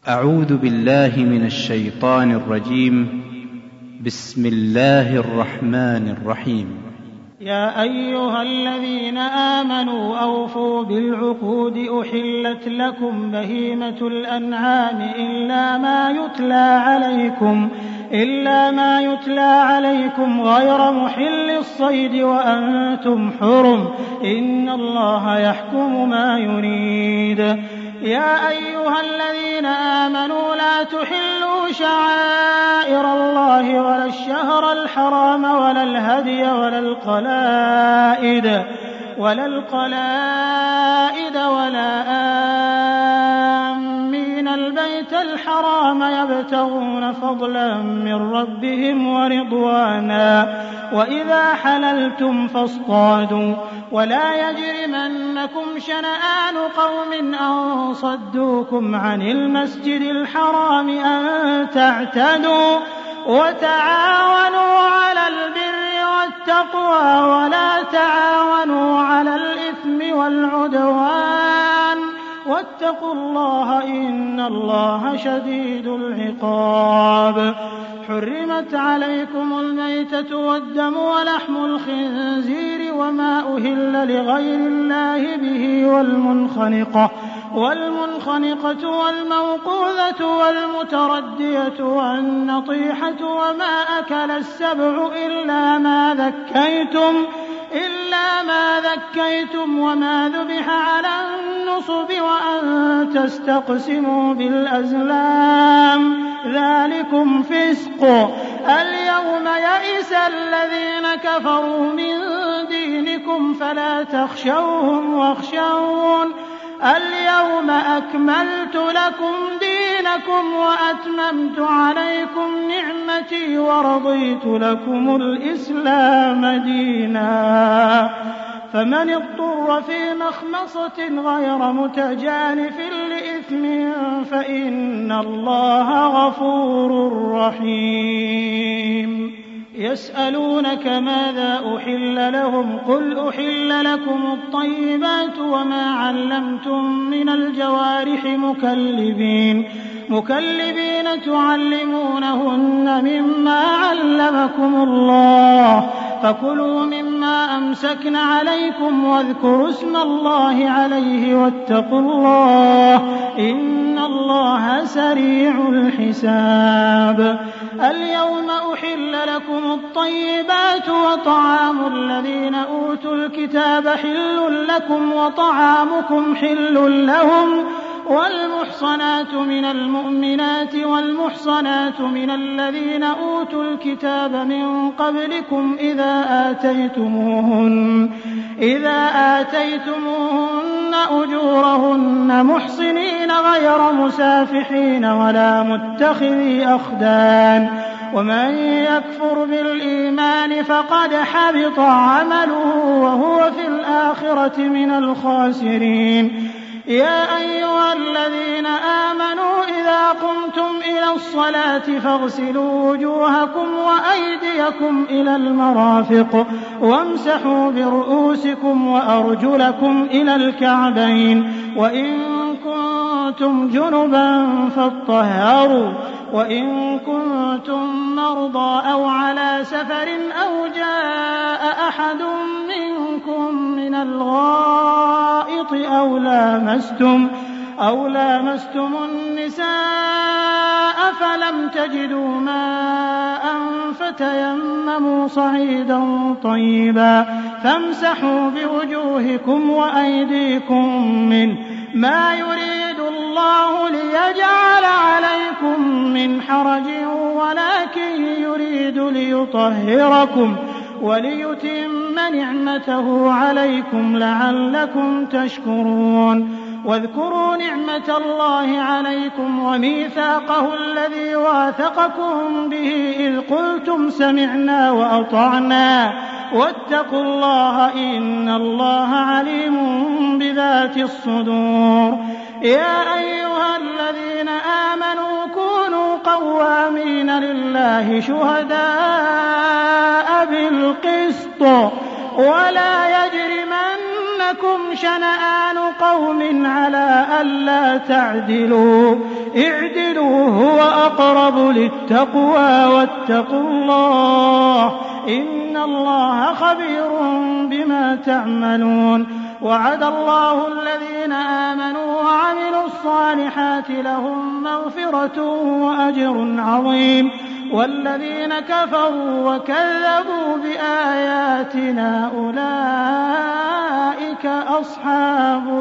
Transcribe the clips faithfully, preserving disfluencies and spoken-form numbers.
أعوذ بالله من الشيطان الرجيم. بسم الله الرحمن الرحيم. يا أيها الذين آمنوا أوفوا بالعقود أحلت لكم بهيمة الأنعام إلا ما يتلى عليكم إلا ما يتلى عليكم غير محل الصيد وأنتم حرم إن الله يحكم ما يريد. يا أيها الذين آمنوا لا تحلوا شعائر الله ولا الشهر الحرام ولا الهدي ولا القلائد ولا القلائد ولا آمين البيت الحرام يبتغون فضلا من ربهم ورضوانا وإذا حللتم فاصطادوا ولا يجرمنكم شنآن قوم أن صدوكم عن المسجد الحرام أن تعتدوا وتعاونوا على البر والتقوى ولا تعاونوا على الإثم والعدوان واتقوا الله إن الله شديد العقاب. حرمت عليكم الميتة والدم ولحم الخنزير وما أهل لغير الله به والمنخنقة والمنخنقة والموقوذة والمتردية والنطيحة وما أكل السبع إلا ما ذكيتم إلا ما ذكيتم وما ذبح على النصب وأن تستقسموا بالأزلام ذلكم فسق. اليوم يئس الذين كفروا من دينكم فلا تخشوهم واخشون اليوم أكملت لكم دينكم وأتممت عليكم نعمتي ورضيت لكم الإسلام دينا. فمن اضطر في مخمصة غير متجانف لإثم فإن الله غفور رحيم. يسألونك ماذا أحل لهم قل أحل لكم الطيبات وما علمتم من الجوارح مكلبين مكلبين تعلمونهن مما علمكم الله فكلوا مما أمسكن عليكم واذكروا اسم الله عليه واتقوا الله إن الله سريع الحساب. اليوم أحل لكم الطيبات وطعام الذين أوتوا الكتاب حل لكم وطعامكم حل لهم والمحصنات من المؤمنات والمحصنات من الذين أوتوا الكتاب من قبلكم إذا آتيتموهن إذا آتيتموهن أجورهن محصنين غير مسافحين ولا متخذي أخدان ومن يكفر بالإيمان فقد حبط عمله وهو في الآخرة من الخاسرين. يا أيها الذين آمنوا إذا قمتم إلى الصلاة فاغسلوا وجوهكم وأيديكم إلى المرافق وامسحوا برؤوسكم وأرجلكم إلى الكعبين وإن كنتم جنبا فاطهروا وإن كنتم مرضى أو على سفر أو جاء أحد منكم من الغائط أو لامستم أو لامستم النساء فلم تجدوا ماء فتيمموا صعيدا طيبا فامسحوا بوجوهكم وأيديكم منه ما يريد الله ليجعل عليكم من حرج ولكن يريد ليطهركم وليتم نعمته عليكم لعلكم تشكرون. واذكروا نعمة الله عليكم وميثاقه الذي واثقكم به إذ قلتم سمعنا وأطعنا واتقوا الله إن الله عليم بذات الصدور. يا أيها الذين آمنوا كونوا قوامين لله شهداء بالقسط ولا يجرمنكم شنآن قوم على ألا تعدلوا اعدلوا هو أقرب للتقوى واتقوا الله إن الله خبير بما تعملون وعد الله الذين آمنوا وعملوا الصالحات لهم مغفرة وأجر عظيم والذين كفروا وكذبوا بآياتنا أولئك أصحاب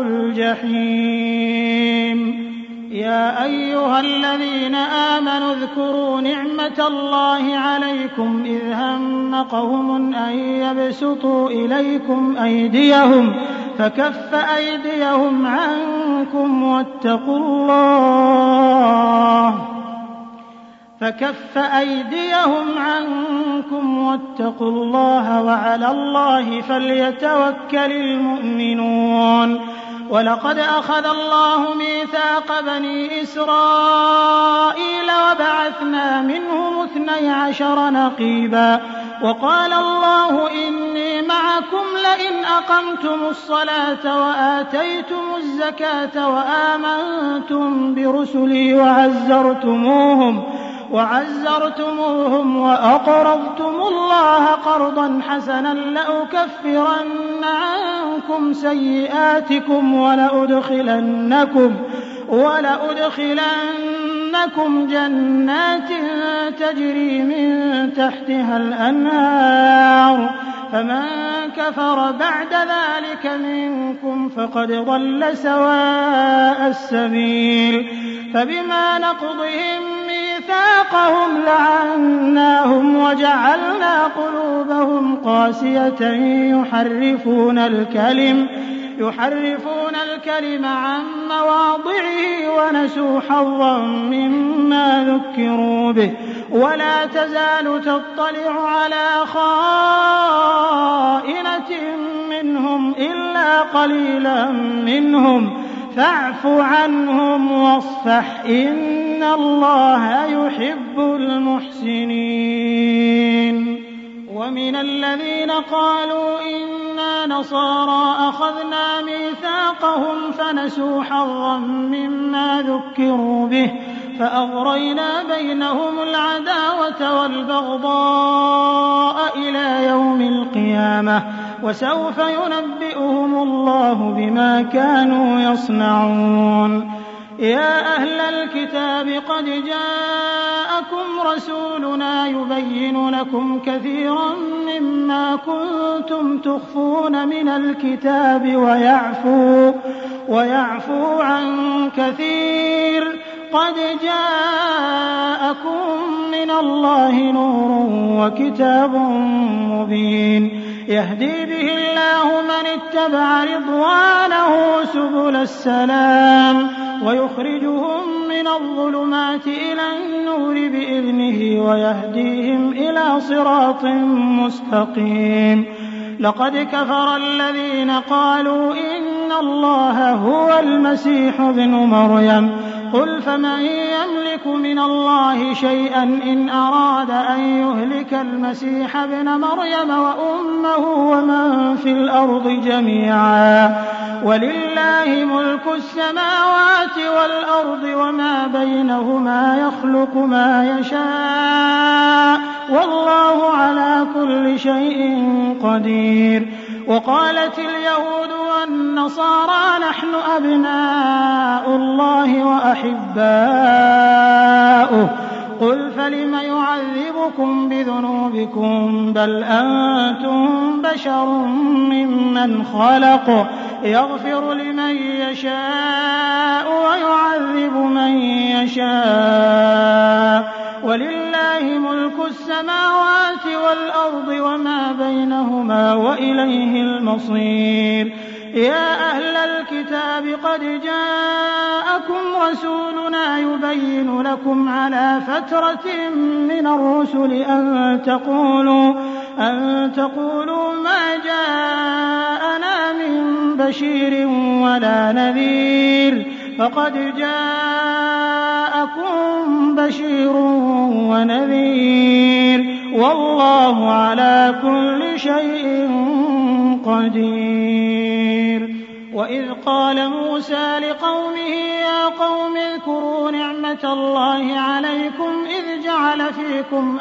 الجحيم يا أيها الذين آمنوا اذكروا نعمة الله عليكم إذ هم قوم أن يبسطوا إليكم أيديهم فكف أيديهم عنكم واتقوا الله فكف أيديهم عنكم واتقوا الله وعلى الله فليتوكل المؤمنون ولقد أخذ الله ميثاق بني إسرائيل وبعثنا منهم اثني عشر نقيبا وقال الله إني معكم لئن أقمتم الصلاة وآتيتم الزكاة وآمنتم برسلي وعزرتموهم وعزرتموهم وأقرضتم الله قرضا حسنا لأكفرن عنكم سيئاتكم ولأدخلنكم ولأدخلنكم جنات تجري من تحتها الأنهار فمن كفر بعد ذلك منكم فقد ضل سواء السبيل فبما نقضهم ميثاقهم لعناهم وجعلنا قلوبهم قاسية يحرفون الكلم يحرفون الكلم عن مواضعه ونسوا حظا مما ذكروا به ولا تزال تطلع على خائنة منهم إلا قليلا منهم فاعف عنهم واصفح إن الله يحب المحسنين ومن الذين قالوا إنا نصارى أخذنا ميثاقهم فنسوا حظا مما ذكروا به فأغرينا بينهم العداوة والبغضاء إلى يوم القيامة وسوف ينبئهم الله بما كانوا يصنعون يا أهل الكتاب قد جاءكم رسولنا يبين لكم كثيرا مما كنتم تخفون من الكتاب ويعفو, ويعفو عن كثير قد جاءكم من الله نور وكتاب مبين يهدي به الله من اتبع رضوانه سبل السلام ويخرجهم من الظلمات إلى النور بإذنه ويهديهم إلى صراط مستقيم لقد كفر الذين قالوا إن الله هو المسيح ابن مريم قل فمن يملك من الله شيئا إن أراد أن يهلك المسيح ابن مريم وأمه ومن في الأرض جميعا ولله ملك السماوات والأرض وما بينهما يخلق ما يشاء والله على كل شيء قدير وقالت اليهود والنصارى نحن أبناء الله وأحباؤه قل فلم يعذبكم بذنوبكم بل أنتم بشر ممن خلق يغفر لمن يشاء ويعذب من يشاء ولله ملك السماوات والأرض وما بينهما وإليه المصير يا أهل الكتاب قد جاءكم رسولنا يبين لكم على فترة من الرسل أن تقولوا, أن تقولوا ما جاءنا من بشير ولا نذير فقد جاءكم بشير ونذير والله على كل شيء قدير وإذ قال موسى لقومه يا قوم اذكروا نعمة الله عليكم إذ جعل فيكم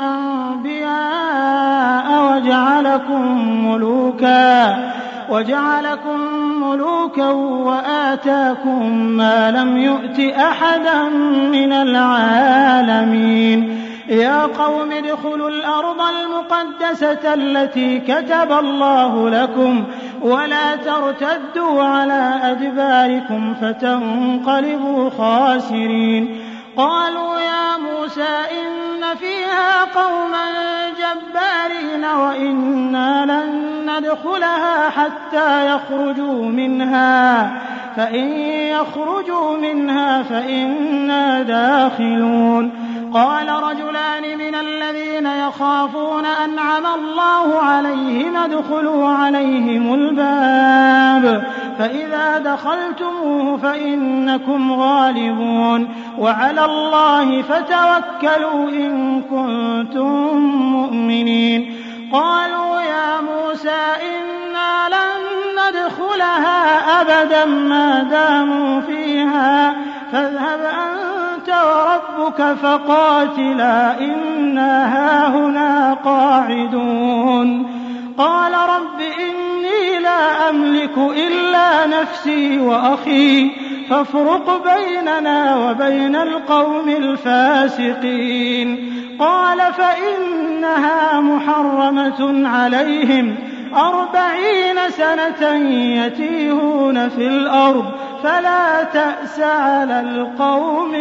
أنبياء وجعلكم ملوكا وجعلكم ملوكا وآتاكم ما لم يؤت أحدا من العالمين يا قوم ادخلوا الأرض المقدسة التي كتب الله لكم ولا ترتدوا على أدباركم فتنقلبوا خاسرين قالوا يا موسى إن فيها قوما جبارين وإنا لن ندخلها حتى يخرجوا منها فإن يخرجوا منها فإنا داخلون قال رجلان من الذين يخافون أنعم الله عليهم ادخلوا عليهم الباب فإذا دخلتموه فإنكم غالبون وعلى الله فتوكلوا إن كنتم مؤمنين قالوا يا موسى إنا لن ندخلها أبدا ما داموا فيها فاذهب أنت وربك فقاتلا إنا هاهنا قاعدون قال رب إني لا أملك إلا نفسي وأخي فافرق بيننا وبين القوم الفاسقين قال فإنها محرمة عليهم أربعين سنة يتيهون في الأرض فلا تأس على القوم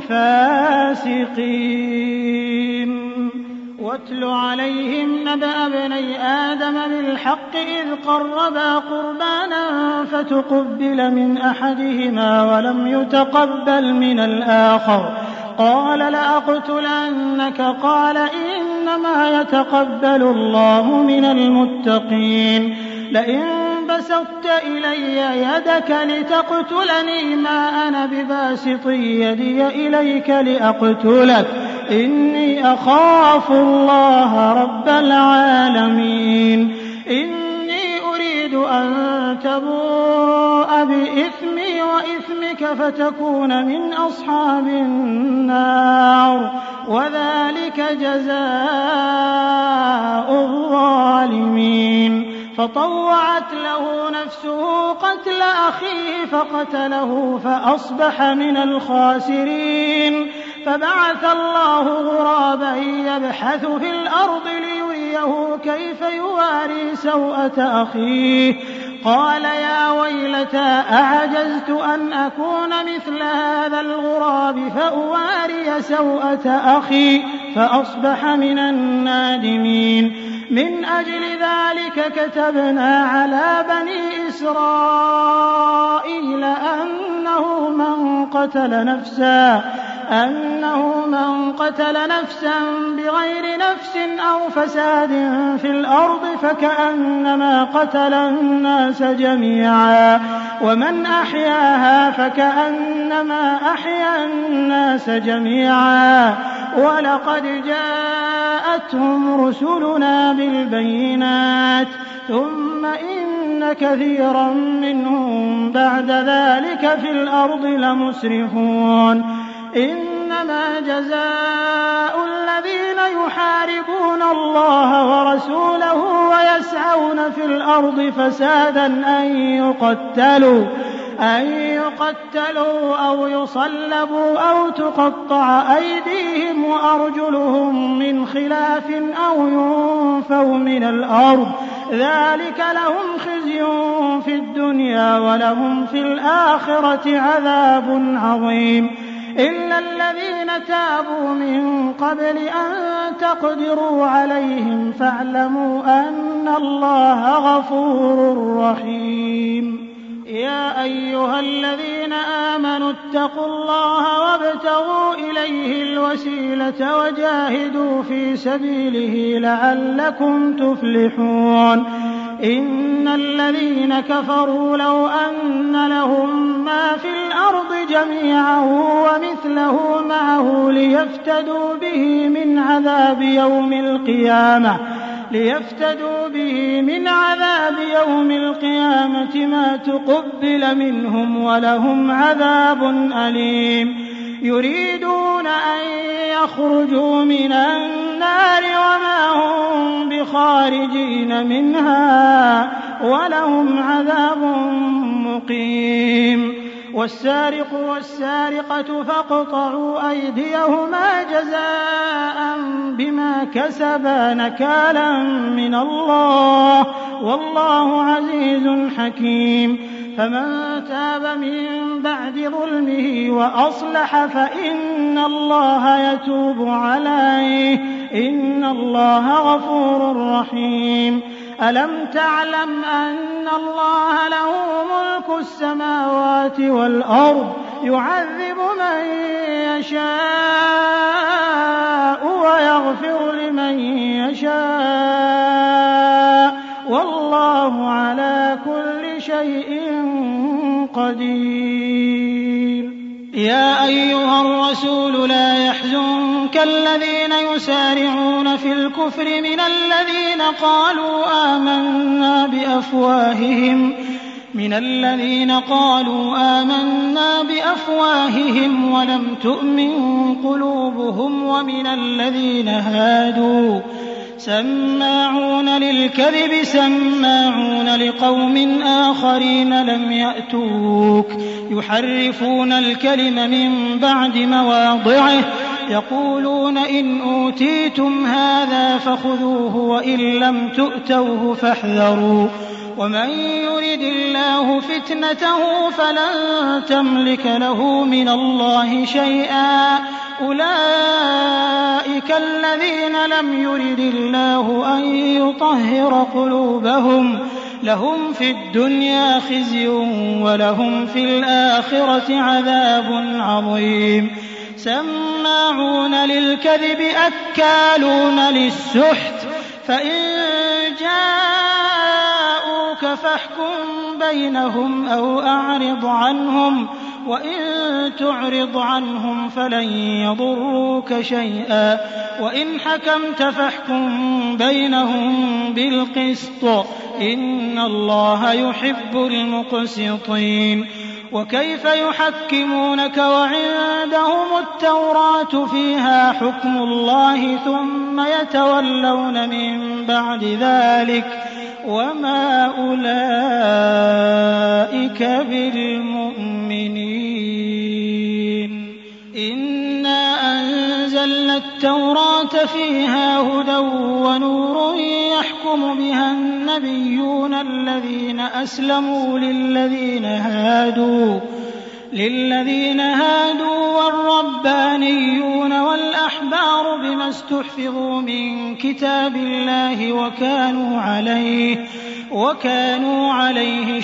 الفاسقين واتل عليهم نبأ ابني آدم بالحق إذ قربا قربانا فتقبل من أحدهما ولم يتقبل من الآخر قال لأقتلنك قال إنما يتقبل الله من المتقين لئن بسطت إلي يدك لتقتلني ما أنا بباسط يدي إليك لأقتلك إني أخاف الله رب العالمين إني أريد أن تبوء بإثمي وإثمك فتكون من أصحاب النار وذلك جزاء الظالمين فطوعت له نفسه قتل أخيه فقتله فأصبح من الخاسرين فبعث الله غرابا يبحث في الأرض ليريه كيف يواري سوءة أخيه قال يا ويلتى أعجزت أن أكون مثل هذا الغراب فأواري سوءة أخي فأصبح من النادمين من أجل ذلك كتبنا على بني إسرائيل أنه من قتل نفسا أنه من قتل نفسا بغير نفس أو فساد في الأرض فكأنما قتل الناس جميعا ومن أحياها فكأنما أحيا الناس جميعا ولقد جاءتهم رسلنا بالبينات ثم إن كثيرا منهم بعد ذلك في الأرض لمسرفون إنما جزاء الذين يحاربون الله ورسوله ويسعون في الأرض فسادا أن يقتلوا أن يقتلوا أو يصلبوا أو تقطع أيديهم وأرجلهم من خلاف أو ينفوا من الأرض ذلك لهم خزي في الدنيا ولهم في الآخرة عذاب عظيم إلا الذين تابوا من قبل أن تقدروا عليهم فاعلموا أن الله غفور رحيم يا أيها الذين آمنوا اتقوا الله وابتغوا إليه الوسيلة وجاهدوا في سبيله لعلكم تفلحون إن الذين كفروا لو أن لهم ما في الأرض جميعا ومثله معه ليفتدوا به من عذاب يوم القيامة ليفتدوا به من عذاب يوم القيامة ما تقبل منهم ولهم عذاب أليم يريدون أن يخرجوا من النار وما هم بخارجين منها ولهم عذاب مقيم. والسارق والسارقة فاقطعوا أيديهما جزاء بما كسبا نكالا من الله والله عزيز حكيم. فمن تاب من بعد ظلمه وأصلح فإن الله يتوب عليه إن الله غفور رحيم. ألم تعلم أن الله له ملك السماوات والأرض يعذب من يشاء ويغفر لمن يشاء والله على كل شيء قدير. يا أيها الرسول لا يحزنك الذين يسارعون في الكفر من الذين قالوا آمنا بأفواههم من الذين قالوا آمنا بأفواههم ولم تؤمن قلوبهم ومن الذين هادوا سماعون للكذب سماعون لقوم آخرين لم يأتوك يحرفون الكلم من بعد مواضعه يقولون إن أوتيتم هذا فخذوه وإن لم تؤتوه فاحذروا ومن يرد الله فتنته فلن تملك له من الله شيئا أولئك الذين لم يرد الله أن يطهر قلوبهم لهم في الدنيا خزي ولهم في الآخرة عذاب عظيم. سماعون للكذب أكالون للسحت فإن جاءوك فاحكم بينهم أو أعرض عنهم وإن تعرض عنهم فلن يضروك شيئا وإن حكمت فاحكم بينهم بالقسط إن الله يحب المقسطين. وكيف يحكمونك وعندهم التوراة فيها حكم الله ثم يتولون من بعد ذلك وما أولئك بالمؤمنين. إنا أنزلنا التوراة فيها هدى ونور يحكم بها النبيون الذين أسلموا للذين هادوا للذين هادوا والربانيون والأحبار بما استحفظوا من كتاب الله وكانوا عليه وكانوا عليه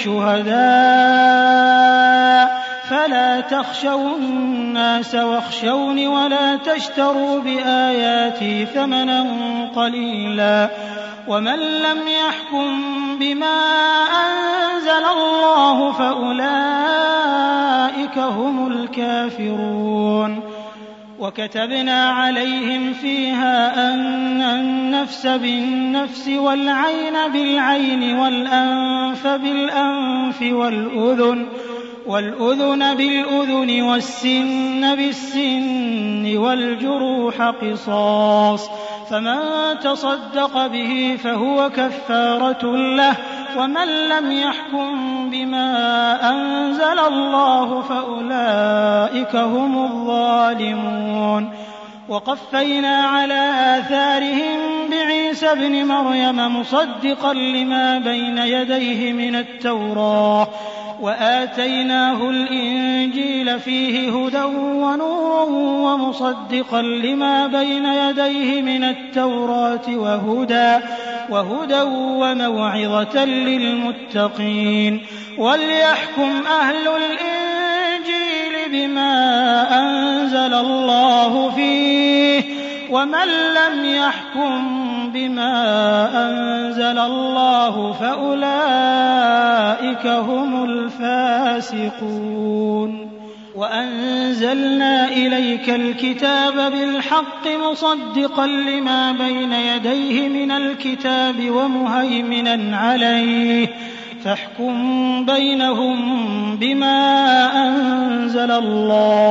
شهداء فلا تخشوا الناس واخشوني ولا تشتروا بآياتي ثمنا قليلا ومن لم يحكم بما أنزل الله فأولئك هم الكافرون. وكتبنا عليهم فيها أن النفس بالنفس والعين بالعين والأنف بالأنف والأذن والأذن بالأذن والسن بالسن والجروح قصاص فمن تصدق به فهو كفارة له ومن لم يحكم بما أنزل الله فأولئك هم الظالمون. وقفينا على آثارهم بعيسى ابن مريم مصدقا لما بين يديه من التوراة وآتيناه الإنجيل فيه هدى ونور ومصدقا لما بين يديه من التوراة وهدى وهدى وموعظة للمتقين. وليحكم أهل الإنجيل بما أنزل الله فيه ومن لم يحكم بما أنزل الله فأولئك هم الفاسقون. وأنزلنا إليك الكتاب بالحق مصدقا لما بين يديه من الكتاب ومهيمنا عليه فاحكم بينهم بما أنزل الله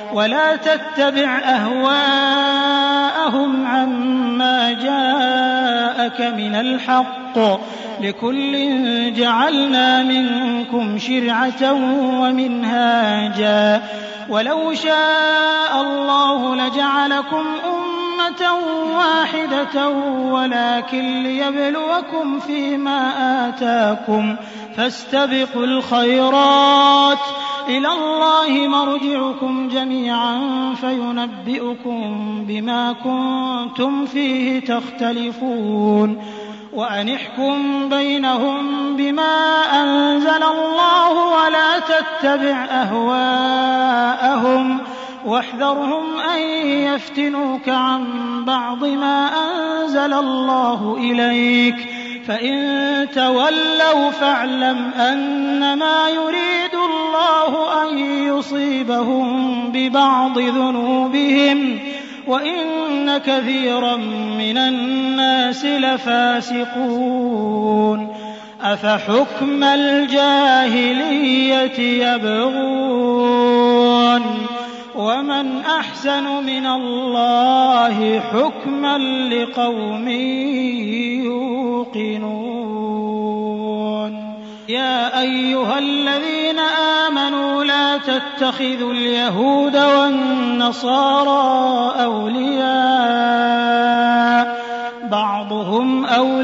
ولا تتبع أهواءهم عما جاءك من الحق، لكل جعلنا منكم شرعة ومنهاجا، ولو شاء الله لجعلكم أمة واحدة ولكن ليبلوكم فيما آتاكم، فاستبقوا الخيرات، إلى الله مرجعكم جميعا فينبئكم بما كنتم فيه تختلفون. وأن احكم بينهم بما أنزل الله ولا تتبع أهواءهم، واحذرهم أن يفتنوك عن بعض ما أنزل الله إليك، فإن تولوا فاعلم أنما يريد الله أن يصيبهم ببعض ذنوبهم، وإن كثيرا من الناس لفاسقون. أفحكم الجاهلية يبغون ومن أحسن من الله حكما لقوم يوقنون. يا أيها الذين آمنوا لا تتخذوا اليهود والنصارى أولياء، بعضهم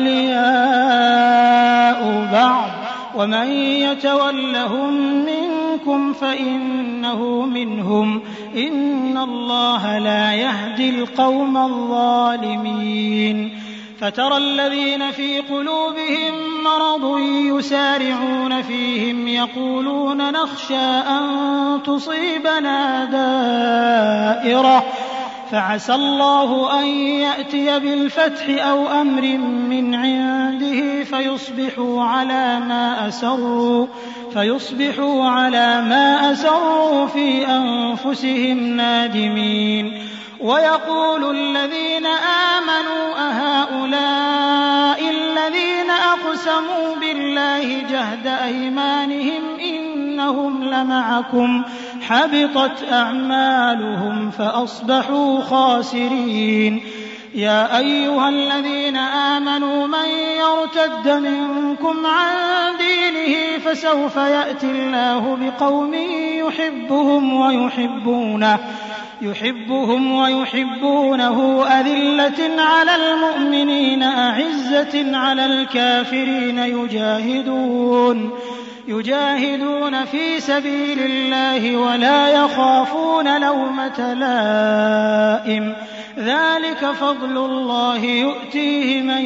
أولياء بعض، ومن يتولهم منكم فإنه منهم، إن الله لا يهدي القوم الظالمين. فترى الذين في قلوبهم مرض يسارعون فيهم يقولون نخشى أن تصيبنا دائرة، فعسى الله أن يأتي بالفتح أو أمر من عنده فيصبحوا على ما أسروا فيصبحوا على ما أسروا في أنفسهم نادمين. ويقول الذين آمنوا أهؤلاء الذين أقسموا بالله جهد أيمانهم إنهم لمعكم، حبطت أعمالهم فأصبحوا خاسرين. يا أيها الذين آمنوا من يرتد منكم عن دينه فسوف يأتي الله بقوم يحبهم ويحبونه يحبهم ويحبونه أذلة على المؤمنين أعزة على الكافرين يجاهدون يجاهدون في سبيل الله ولا يخافون لومة لائم، ذلك فضل الله يؤتيه من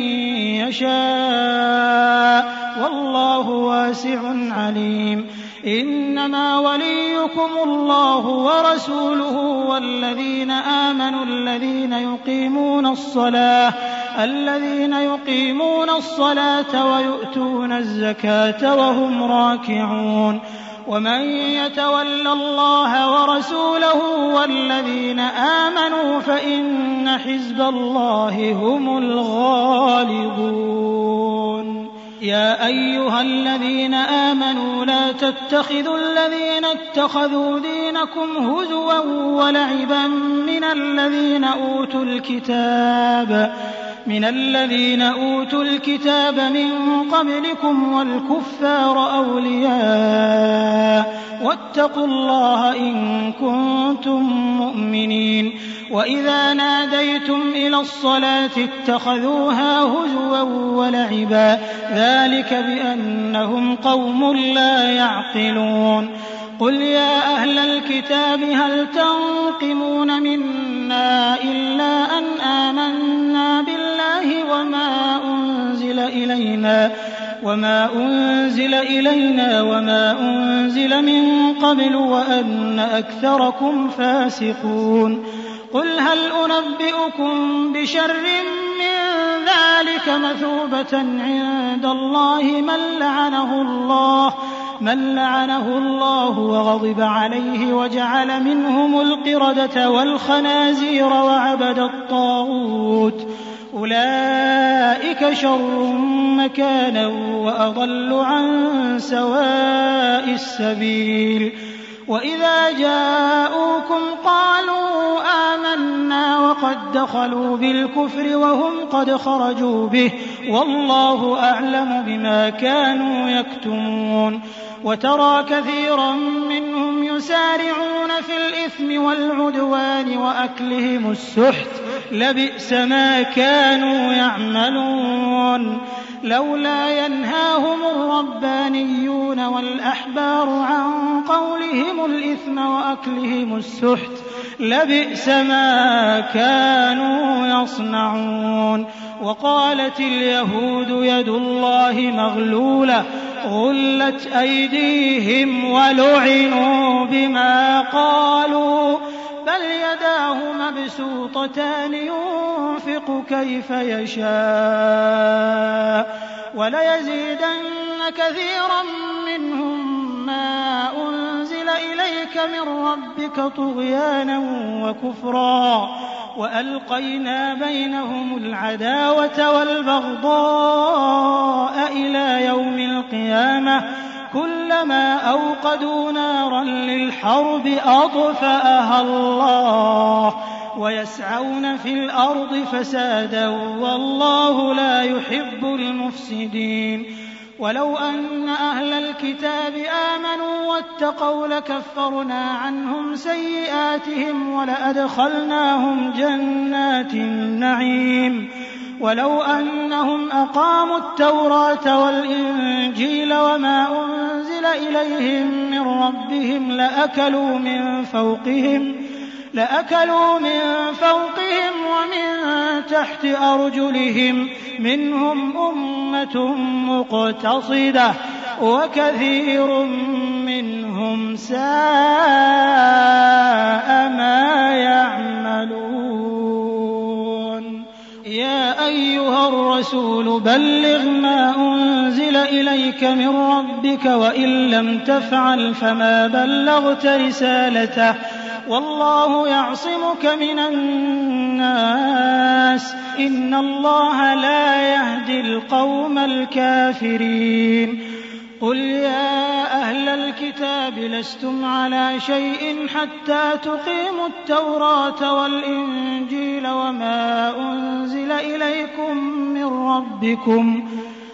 يشاء والله واسع عليم. إنما وليكم الله ورسوله والذين آمنوا الذين يقيمون الصلاة الذين يقيمون الصلاة ويؤتون الزكاة وهم راكعون. ومن يتول الله ورسوله والذين آمنوا فإن حزب الله هم الغالبون. يا أيها الذين آمنوا لا تتخذوا الذين اتخذوا دينكم هزوا ولعبا من الذين أوتوا الكتاب من الذين أوتوا الكتاب من قبلكم والكفار أولياء واتقوا الله إن كنتم مؤمنين. وإذا ناديتم إلى الصلاة اتخذوها هزوا ولعبا، ذلك بأنهم قوم لا يعقلون. قل يا أهل الكتاب هل تنقمون منا إلا أن آمنا بالله وما أنزل إلينا وما أنزل إلينا وما أنزل من قبل وأن أكثركم فاسقون. قل هل أنبئكم بشر من ذلك مثوبة عند الله من لعنه الله من لعنه الله وغضب عليه وجعل منهم القردة والخنازير وعبد الطاغوت، أولئك شر مكانا وأضل عن سواء السبيل. وإذا جاءوكم قالوا آمنا وقد دخلوا بالكفر وهم قد خرجوا به والله أعلم بما كانوا يكتمون وترى كثيرا منهم يسارعون في الإثم والعدوان وأكلهم السحت لبئس ما كانوا يعملون لولا ينهاهم الربانيون والأحبار عن قولهم الإثم وأكلهم السحت لبئس ما كانوا يصنعون وقالت اليهود يد الله مغلولة غلت أيديهم ولعنوا بما قالوا بل يداه مبسوطتان ينفق كيف يشاء وليزيدن كثيرا منهم ما أنزل إليك من ربك طغيانا وكفرا وألقينا بينهم العداوة والبغضاء إلى يوم القيامة كلما أوقدوا نارا للحرب أطفأها الله ويسعون في الأرض فسادا والله لا يحب المفسدين ولو أن أهل الكتاب آمنوا واتقوا لكفرنا عنهم سيئاتهم ولأدخلناهم جنات النعيم ولو أنهم أقاموا التوراة والإنجيل وما أنزل إليهم من ربهم لأكلوا من فوقهم لأكلوا من فوقهم ومن تحت أرجلهم منهم أمة مقتصدة وكثير منهم ساء ما يعملون يا أيها الرسول بلغ ما أنزل إليك من ربك وإن لم تفعل فما بلغت رسالته والله يعصمك من الناس إن الله لا يهدي القوم الكافرين قل يا أهل الكتاب لستم على شيء حتى تقيموا التوراة والإنجيل وما أنزل إليكم من ربكم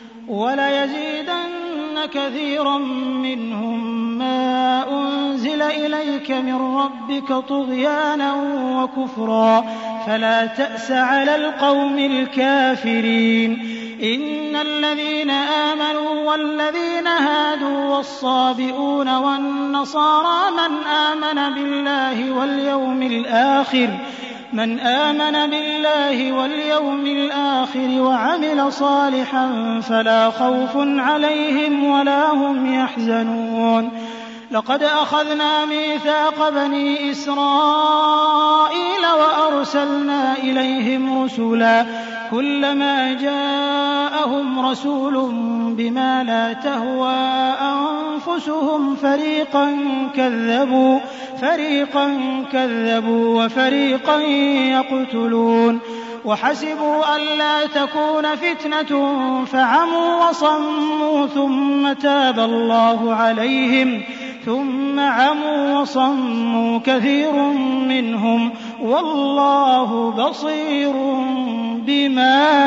وليزيدن كثيرا منهم ما أنزل إليك من ربك طغيانا وكفرا فلا تأس على القوم الكافرين إن الذين آمنوا والذين هادوا والصابئون والنصارى من آمن بالله واليوم الآخر من آمن بالله واليوم الآخر وعمل صالحا فلا خوف عليهم ولا هم يحزنون لقد أخذنا ميثاق بني إسرائيل وأرسلنا إليهم رسلا كلما جاءهم رسول بما لا تهوى أنفسهم فريقا كذبوا فريقا كذبوا وفريقا يقتلون وحسبوا ألا تكون فتنة فعموا وصموا ثم تاب الله عليهم ثم عموا وصموا كثير منهم والله بصير بما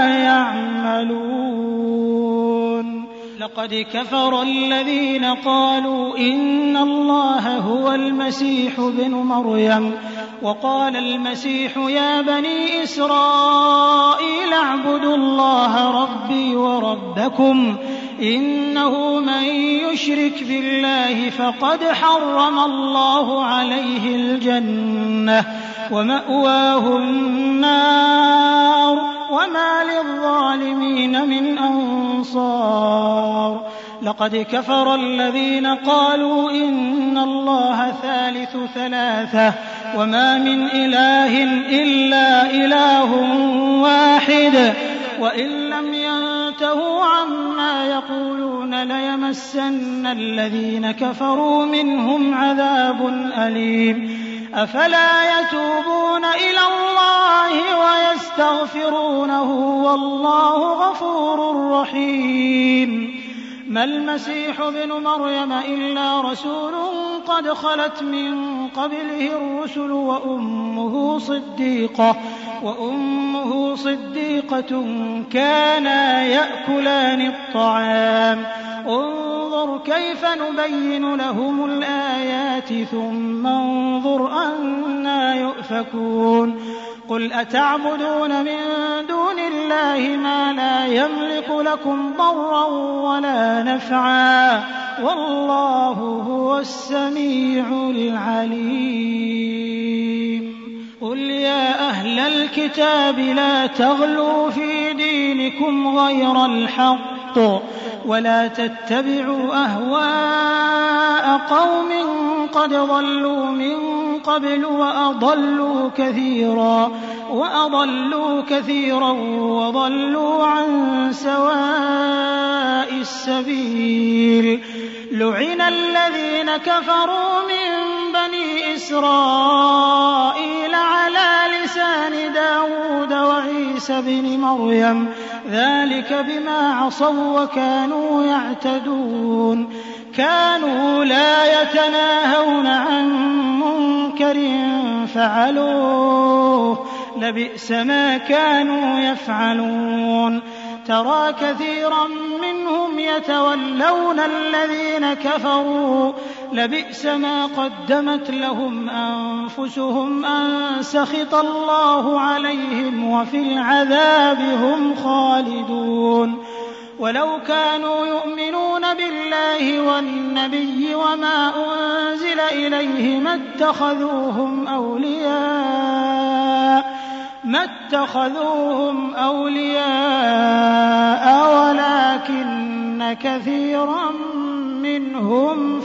يعملون لقد كفر الذين قالوا إن الله هو المسيح ابن مريم وقال المسيح يا بني إسرائيل اعبدوا الله ربي وربكم إنه من يشرك بالله فقد حرم الله عليه الجنة ومأواه النار وما للظالمين من أنصار لقد كفر الذين قالوا إن الله ثالث ثلاثة وما من إله إلا إله واحد وإن لم ينتهوا عما يقولون ليمسن الذين كفروا منهم عذاب أليم أفلا يتوبون إلى الله ويستغفرونه والله غفور رحيم ما المسيح ابن مريم إلا رسول قد خلت من قبله الرسل وأمه صديقة, وأمه صديقة كانا يأكلان الطعام انظر كيف نبين لهم الآيات ثم انظر أنى يؤفكون قل أتعبدون من دون الله ما لا يملك لكم ضرا ولا نفعا والله هو السميع العليم قل يا أهل الكتاب لا تغلوا في دينكم غير الحق ولا تتبعوا أهواء قوم قد ضلوا من قبل وأضلوا كثيرا وأضلوا كثيرا وضلوا عن سواء السبيل لعن الذين كفروا من بني إسرائيل على لسان داود وعيسى بن مريم ذلك بما عصوا وكانوا يعتدون كانوا لا يتناهون عن منكر فعلوه لبئس ما كانوا يفعلون ترى كثيرا منهم يتولون الذين كفروا لبئس ما قدمت لهم أنفسهم أن سخط الله عليهم وفي العذاب هم خالدون ولو كانوا يؤمنون بالله والنبي وما أنزل إليه ما اتخذوهم أولياء ما اتخذوهم أولياء ولكن كثيرا منهم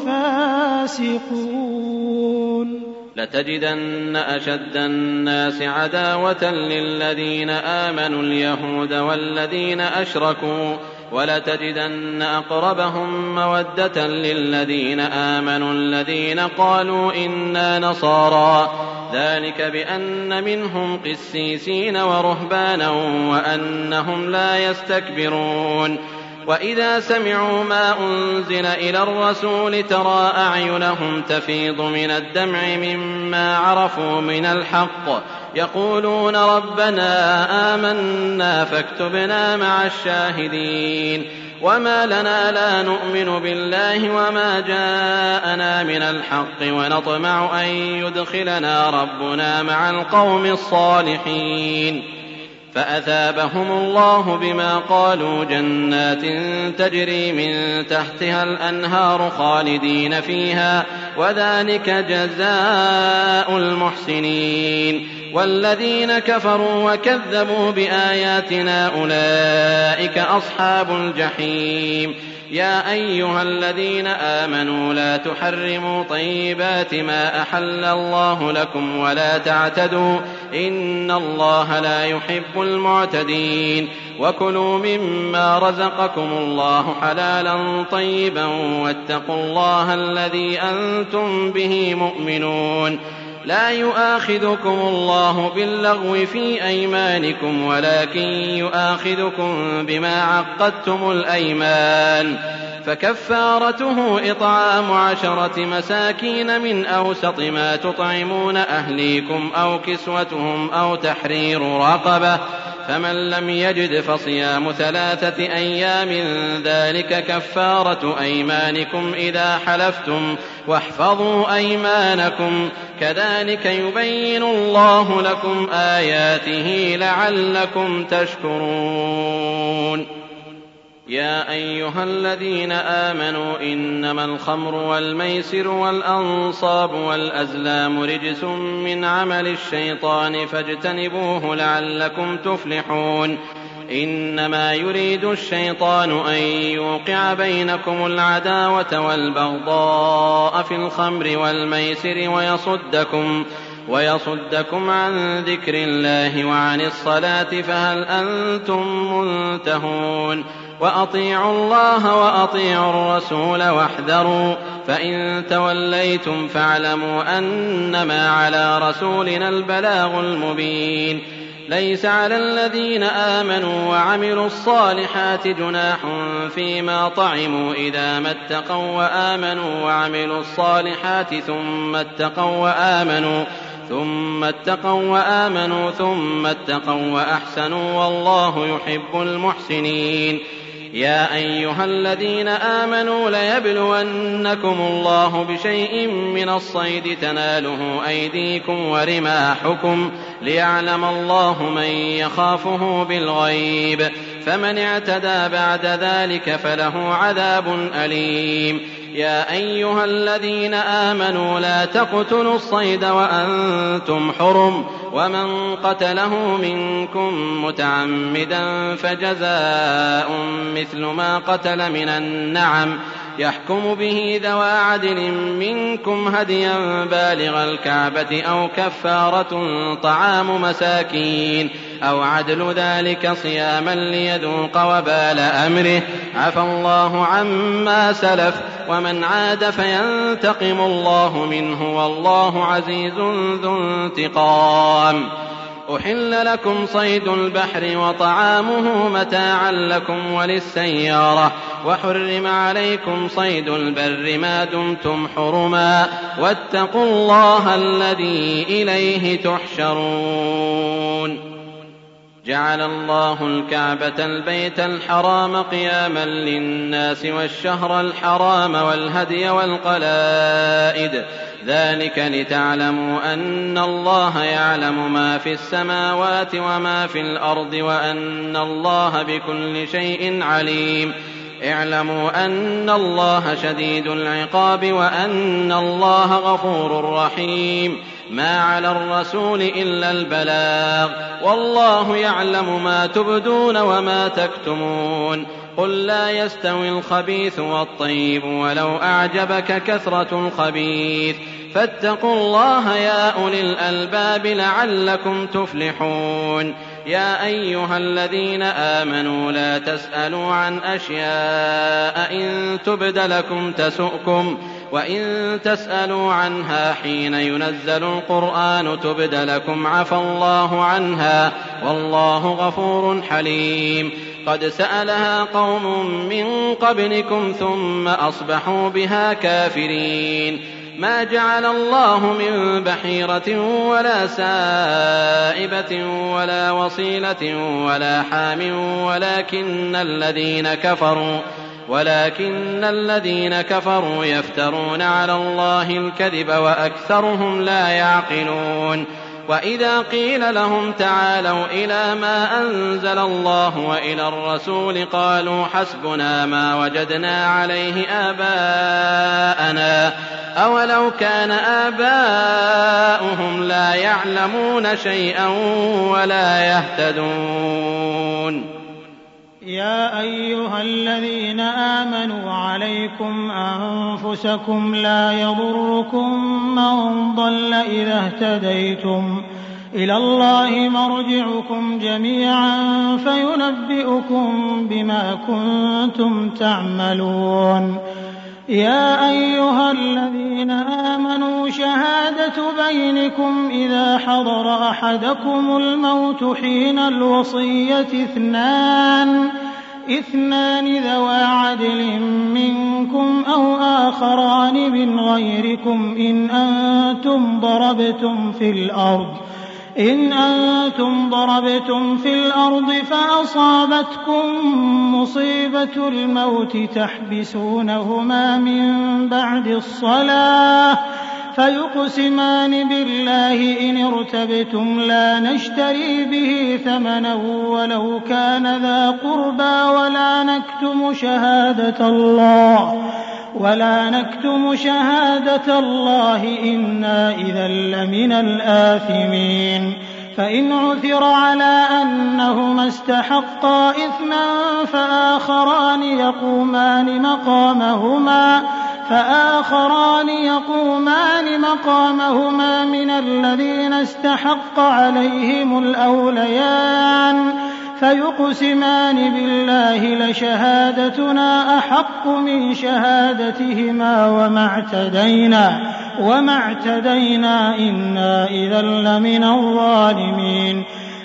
فاسقون لتجدن أشد الناس عداوة للذين آمنوا اليهود والذين أشركوا ولتجدن أقربهم مودة للذين آمنوا الذين قالوا إنا نصارى ذلك بأن منهم قسيسين ورهبانا وأنهم لا يستكبرون وإذا سمعوا ما أنزل إلى الرسول ترى أعينهم تفيض من الدمع مما عرفوا من الحق يقولون ربنا آمنا فاكتبنا مع الشاهدين وما لنا لا نؤمن بالله وما جاءنا من الحق ونطمع أن يدخلنا ربنا مع القوم الصالحين فأثابهم الله بما قالوا جنات تجري من تحتها الأنهار خالدين فيها وذلك جزاء المحسنين والذين كفروا وكذبوا بآياتنا أولئك أصحاب الجحيم يا أيها الذين آمنوا لا تحرموا طيبات ما أحل الله لكم ولا تعتدوا إن الله لا يحب المعتدين وكلوا مما رزقكم الله حلالا طيبا واتقوا الله الذي أنتم به مؤمنون لا يؤاخذكم الله باللغو في أيمانكم ولكن يؤاخذكم بما عقدتم الأيمان فكفارته إطعام عشرة مساكين من أوسط ما تطعمون أهليكم أو كسوتهم أو تحرير رقبة فمن لم يجد فصيام ثلاثة أيام ذلك كفارة أيمانكم إذا حلفتم واحفظوا أيمانكم كذلك يبين الله لكم آياته لعلكم تشكرون يا أيها الذين آمنوا إنما الخمر والميسر والأنصاب والأزلام رجس من عمل الشيطان فاجتنبوه لعلكم تفلحون إنما يريد الشيطان أن يوقع بينكم العداوة والبغضاء في الخمر والميسر ويصدكم ويصدكم عن ذكر الله وعن الصلاة فهل أنتم منتهون وأطيعوا الله وأطيعوا الرسول واحذروا فإن توليتم فاعلموا أنما على رسولنا البلاغ المبين ليس على الذين آمنوا وعملوا الصالحات جناح فيما طعموا إذا ما اتقوا وآمنوا وعملوا الصالحات ثم اتقوا وآمنوا ثم اتقوا وآمنوا ثم اتقوا وأحسنوا والله يحب المحسنين. يا أيها الذين آمنوا ليبلونكم الله بشيء من الصيد تناله أيديكم ورماحكم ليعلم الله من يخافه بالغيب، فمن اعتدى بعد ذلك فله عذاب أليم. يا أيها الذين آمنوا لا تقتلوا الصيد وأنتم حرم، ومن قتله منكم متعمدا فجزاء مثل ما قتل من النعم يحكم به ذوى عدل منكم هديا بالغ الكعبة أو كفارة طعام مساكين أو عدل ذلك صياما ليذوق وبال أمره، عفى الله عما سلف ومن عاد فينتقم الله منه والله عزيز ذو انتقام. أحل لكم صيد البحر وطعامه متاعا لكم وللسيارة، وحرم عليكم صيد البر ما دمتم حرما، واتقوا الله الذي إليه تحشرون. جعل الله الكعبة البيت الحرام قياما للناس والشهر الحرام والهدي والقلائد، ذلك لتعلموا أن الله يعلم ما في السماوات وما في الأرض وأن الله بكل شيء عليم. اعلموا أن الله شديد العقاب وأن الله غفور رحيم. ما على الرسول إلا البلاغ، والله يعلم ما تبدون وما تكتمون. قل لا يستوي الخبيث والطيب ولو أعجبك كثرة الخبيث، فاتقوا الله يا أولي الألباب لعلكم تفلحون. يا أيها الذين آمنوا لا تسألوا عن أشياء إن تبد لكم تسؤكم، وإن تسألوا عنها حين ينزل القرآن تبد لكم عفى الله عنها والله غفور حليم. قد سألها قوم من قبلكم ثم أصبحوا بها كافرين. ما جعل الله من بحيرة ولا سائبة ولا وصيلة ولا حام ولكن الذين كفروا ولكن الذين كفروا يفترون على الله الكذب وأكثرهم لا يعقلون. وإذا قيل لهم تعالوا إلى ما أنزل الله وإلى الرسول قالوا حسبنا ما وجدنا عليه آباءنا أولو كان آباؤهم لا يعلمون شيئا ولا يهتدون. يا أيها الذين آمنوا عليكم أنفسكم لا يضركم من ضل إذا اهتديتم، إلى الله مرجعكم جميعا فينبئكم بما كنتم تعملون. يا أيها الذين آمنوا شهادة بينكم إذا حضر أحدكم الموت حين الوصية اثنان اثنان ذوى عدل منكم أو آخران من غيركم إن أنتم ضربتم في الأرض إن أنتم ضربتم في الأرض فأصابتكم مصيبة الموت تحبسونهما من بعد الصلاة فيقسمان بالله إن ارتبتم لا نشتري به ثمنا ولو كان ذا قربى ولا نكتم شهادة الله ولا نكتم شهادة الله إنا إذا لمن الآثمين. فإن عثر على أنهما استحقا إثما فآخران يقومان مقامهما فآخران يقومان مقامهما من الذين استحق عليهم الأوليان فيقسمان بالله لشهادتنا أحق من شهادتهما وما اعتدينا وما اعتدينا إنا إذا لمن الظالمين.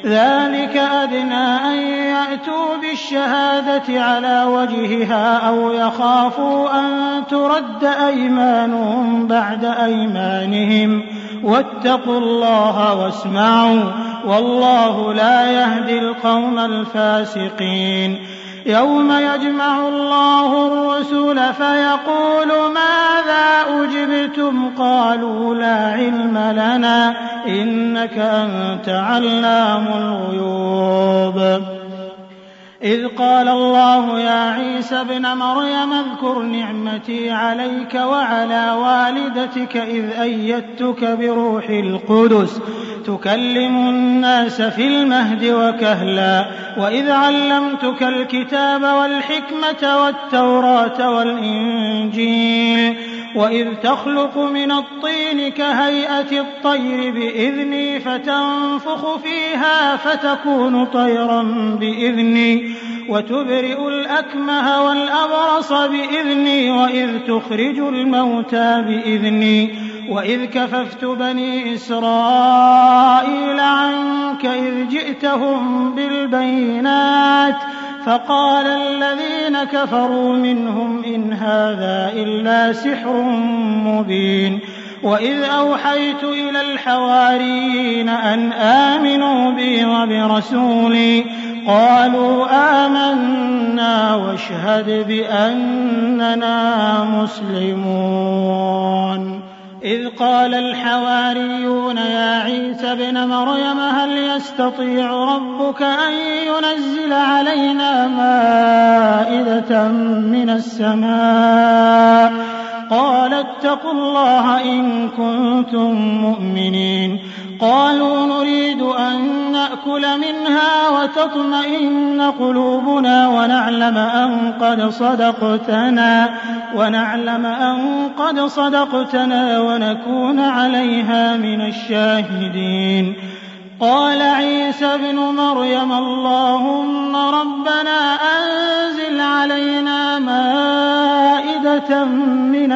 ذلك أدنى أن يأتوا بالشهادة على وجهها أو يخافوا أن ترد أيمانهم بعد أيمانهم واتقوا الله واسمعوا والله لا يهدي القوم الفاسقين يوم يجمع الله الرسل فيقول ماذا أجبتم قالوا لا علم لنا إنك أنت علام الغيوب إذ قال الله يا عيسى ابن مريم اذكر نعمتي عليك وعلى والدتك إذ أيدتك بروح القدس تكلم الناس في المهد وكهلا وإذ علمتك الكتاب والحكمة والتوراة والإنجيل وإذ تخلق من الطين كهيئة الطير بإذني فتنفخ فيها فتكون طيرا بإذني وتبرئ الأكمه والأبرص بإذني وإذ تخرج الموتى بإذني وإذ كففت بني إسرائيل عنك إذ جئتهم بالبينات فقال الذين كفروا منهم إن هذا إلا سحر مبين وإذ أوحيت إلى الحواريين أن آمنوا بي وبرسولي قالوا آمنا واشهد بأننا مسلمون إذ قال الحواريون يا عيسى ابن مريم هل يستطيع ربك أن ينزل علينا مائدة من السماء قال اتقوا الله إن كنتم مؤمنين قالوا نريد أن نأكل منها وتطمئن قلوبنا ونعلم أن قد صدقتنا ونعلم أن قد صدقتنا ونكون عليها من الشاهدين قال عيسى ابن مريم اللهم ربنا أنزل علينا مائدة من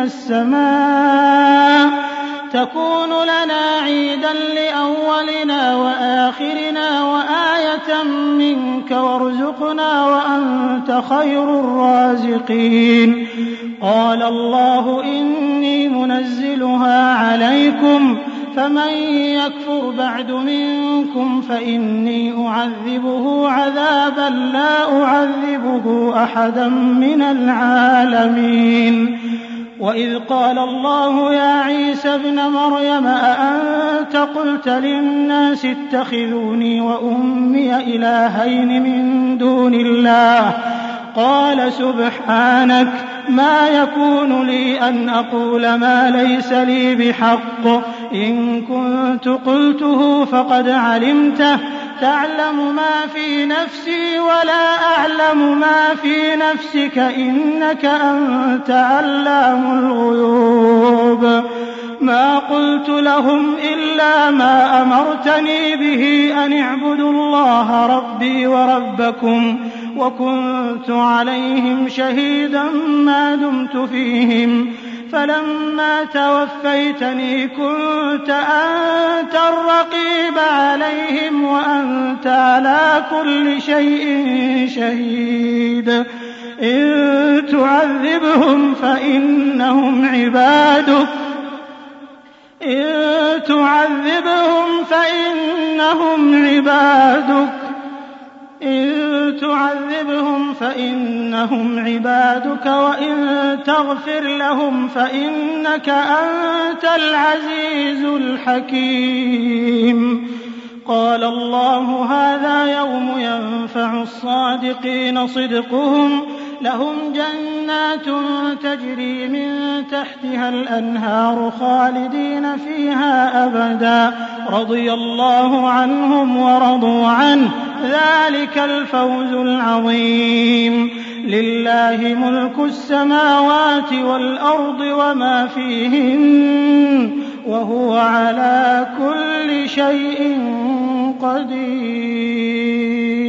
السماء تكون لنا عيدا لأولنا وآخرنا وآية منك وارزقنا وأنت خير الرازقين قال الله إني منزلها عليكم فمن يكفر بعد منكم فإني أعذبه عذابا لا أعذبه أحدا من العالمين وإذ قال الله يا عيسى ابن مريم أأنت قلت للناس اتخذوني وأمي إلهين من دون الله قال سبحانك ما يكون لي أن أقول ما ليس لي بحق إن كنت قلته فقد علمته تعلم ما في نفسي ولا أعلم ما في نفسك إنك أنت علام الغيوب ما قلت لهم إلا ما أمرتني به أن اعبدوا الله ربي وربكم وكنت عليهم شهيدا ما دمت فيهم فلما توفيتني كنت أنت الرقيب عليهم وأنت على كل شيء شهيد إن تعذبهم فإنهم عبادك إن تعذبهم فإنهم عبادك إن تعذبهم فإنهم عبادك وإن تغفر لهم فإنك أنت العزيز الحكيم قال الله هذا يوم ينفع الصادقين صدقهم لهم جنات تجري من تحتها الأنهار خالدين فيها أبدا رضي الله عنهم ورضوا عنه ذلك الفوز العظيم لله ملك السماوات والأرض وما فيهن وهو على كل شيء قدير